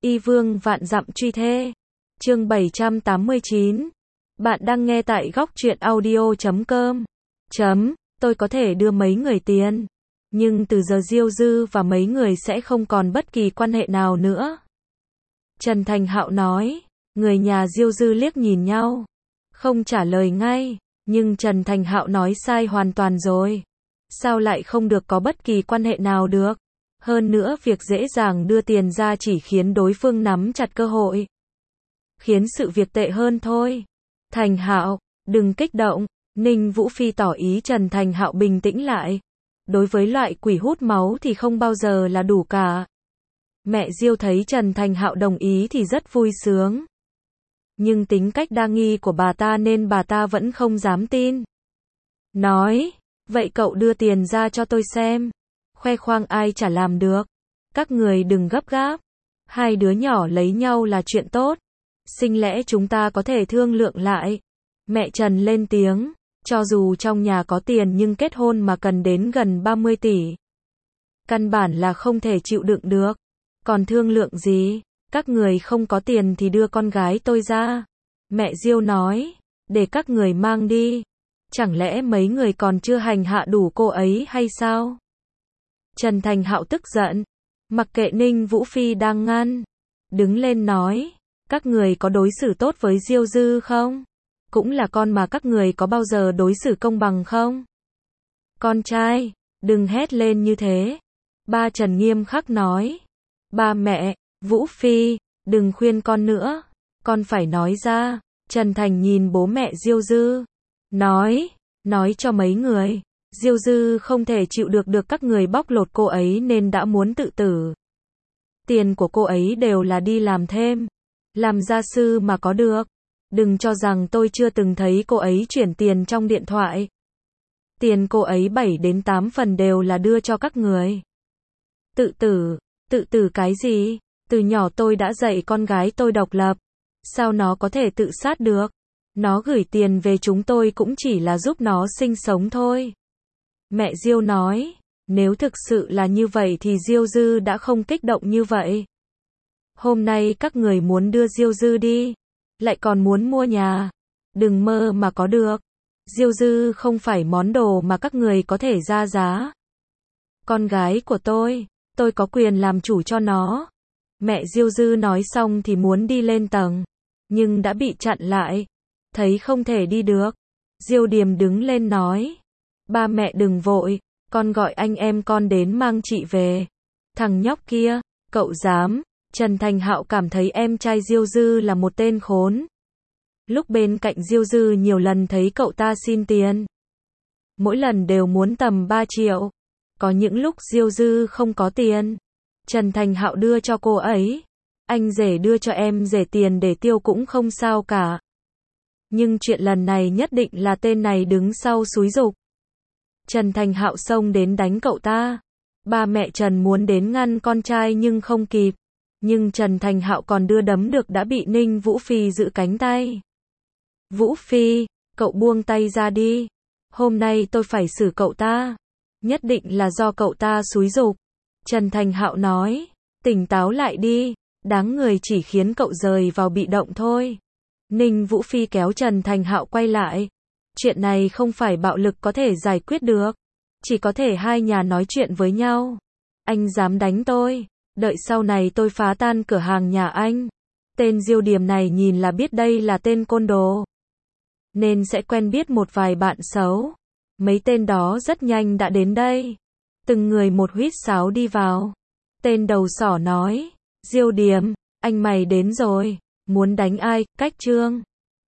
Y vương vạn dặm truy thê. Chương 789. Bạn đang nghe tại góc truyện audio.com. Tôi có thể đưa mấy người tiền, nhưng từ giờ Diêu Dư và mấy người sẽ không còn bất kỳ quan hệ nào nữa. Trần Thành Hạo nói. Người nhà Diêu Dư liếc nhìn nhau, không trả lời ngay, nhưng Trần Thành Hạo nói sai hoàn toàn rồi. Sao lại không được có bất kỳ quan hệ nào được? Hơn nữa việc dễ dàng đưa tiền ra chỉ khiến đối phương nắm chặt cơ hội, khiến sự việc tệ hơn thôi. Thành Hạo, đừng kích động. Ninh Vũ Phi tỏ ý Trần Thành Hạo bình tĩnh lại. Đối với loại quỷ hút máu thì không bao giờ là đủ cả. Mẹ Diêu thấy Trần Thành Hạo đồng ý thì rất vui sướng. Nhưng tính cách đa nghi của bà ta nên bà ta vẫn không dám tin. Nói, vậy cậu đưa tiền ra cho tôi xem. Khoe khoang ai chả làm được. Các người đừng gấp gáp. Hai đứa nhỏ lấy nhau là chuyện tốt. Sinh lẽ chúng ta có thể thương lượng lại. Mẹ Trần lên tiếng. Cho dù trong nhà có tiền nhưng kết hôn mà cần đến gần 30 tỷ. Căn bản là không thể chịu đựng được. Còn thương lượng gì? Các người không có tiền thì đưa con gái tôi ra. Mẹ Diêu nói. Để các người mang đi. Chẳng lẽ mấy người còn chưa hành hạ đủ cô ấy hay sao? Trần Thành Hạo tức giận. Mặc kệ Ninh Vũ Phi đang ngăn. Đứng lên nói. Các người có đối xử tốt với Diêu Dư không? Cũng là con mà các người có bao giờ đối xử công bằng không? Con trai, đừng hét lên như thế. Ba Trần nghiêm khắc nói. Ba mẹ, Vũ Phi, đừng khuyên con nữa. Con phải nói ra. Trần Thành nhìn bố mẹ Diêu Dư. Nói cho mấy người. Diêu Dư không thể chịu được các người bóc lột cô ấy nên đã muốn tự tử. Tiền của cô ấy đều là đi làm thêm, làm gia sư mà có được. Đừng cho rằng tôi chưa từng thấy cô ấy chuyển tiền trong điện thoại. Tiền cô ấy 7 đến 8 phần đều là đưa cho các người. Tự tử cái gì? Từ nhỏ tôi đã dạy con gái tôi độc lập. Sao nó có thể tự sát được? Nó gửi tiền về chúng tôi cũng chỉ là giúp nó sinh sống thôi. Mẹ Diêu nói. Nếu thực sự là như vậy thì Diêu Dư đã không kích động như vậy. Hôm nay các người muốn đưa Diêu Dư đi, lại còn muốn mua nhà. Đừng mơ mà có được. Diêu Dư không phải món đồ mà các người có thể ra giá. Con gái của tôi có quyền làm chủ cho nó. Mẹ Diêu Dư nói xong thì muốn đi lên tầng, nhưng đã bị chặn lại. Thấy không thể đi được, Diêu Điềm đứng lên nói. Ba mẹ đừng vội, con gọi anh em con đến mang chị về. Thằng nhóc kia, cậu dám? Trần Thành Hạo cảm thấy em trai Diêu Dư là một tên khốn. Lúc bên cạnh Diêu Dư nhiều lần thấy cậu ta xin tiền. Mỗi lần đều muốn tầm 3 triệu. Có những lúc Diêu Dư không có tiền, Trần Thành Hạo đưa cho cô ấy. Anh rể đưa cho em rể tiền để tiêu cũng không sao cả. Nhưng chuyện lần này nhất định là tên này đứng sau xúi giục. Trần Thành Hạo xông đến đánh cậu ta. Ba mẹ Trần muốn đến ngăn con trai nhưng không kịp. Nhưng Trần Thành Hạo còn đưa đấm được đã bị Ninh Vũ Phi giữ cánh tay. Vũ Phi, cậu buông tay ra đi. Hôm nay tôi phải xử cậu ta. Nhất định là do cậu ta xúi giục. Trần Thành Hạo nói. Tỉnh táo lại đi. Đáng người chỉ khiến cậu rời vào bị động thôi. Ninh Vũ Phi kéo Trần Thành Hạo quay lại. Chuyện này không phải bạo lực có thể giải quyết được. Chỉ có thể hai nhà nói chuyện với nhau. Anh dám đánh tôi. Đợi sau này tôi phá tan cửa hàng nhà anh. Tên Diêu Điềm này nhìn là biết đây là tên côn đồ, nên sẽ quen biết một vài bạn xấu. Mấy tên đó rất nhanh đã đến đây. Từng người một huýt sáo đi vào. Tên đầu sỏ nói. Diêu Điềm, anh mày đến rồi. Muốn đánh ai? Cách Trương.